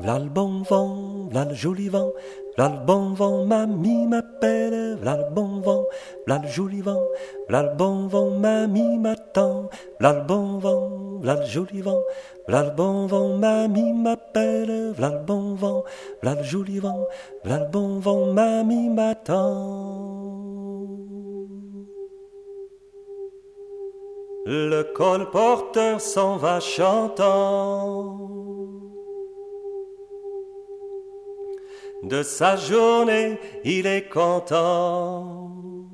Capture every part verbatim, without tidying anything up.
v'là le bon vent, v'là le joli vent, v'là le bon vent, mamie m'appelle, v'là le bon vent, v'là le joli vent, v'là le bon vent, mamie m'attend, v'là le bon vent, v'là le joli vent, v'là le bon vent, mamie m'appelle, v'là le bon vent, v'là le joli vent, v'là le bon vent, mamie m'attend. Le colporteur s'en va chantant de sa journée, il est content.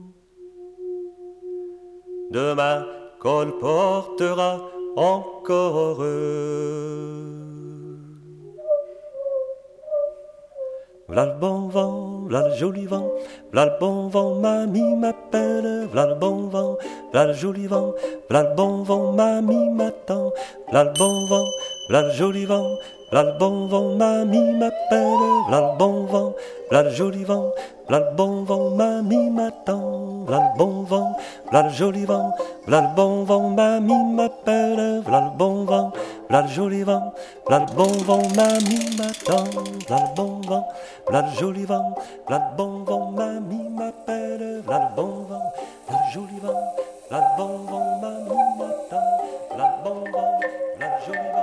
Demain colportera encore heureux. V'là le bon vent, v'là le joli vent, v'là le bon vent, mamie m'appelle, v'là le bon vent, v'là le joli vent, v'là le bon vent, mamie m'attend, v'là le bon vent, v'là le joli vent, v'là le bon vent, mamie m'appelle, v'là le bon vent, v'là le joli vent, v'là le bon vent, mamie m'attend, v'là le bon vent, v'là le joli vent, v'là le bon vent, mamie m'appelle, v'là le bon vent, v'là le joli vent, v'là le bon vent, mamie m'attend, v'là le bon vent, v'là le joli vent, v'là le bon vent, mamie m'appelle, v'là le bon vent, v'là le joli vent, v'là le bon vent, mamie m'attend, v'là le bon vent, v'là le joli vent.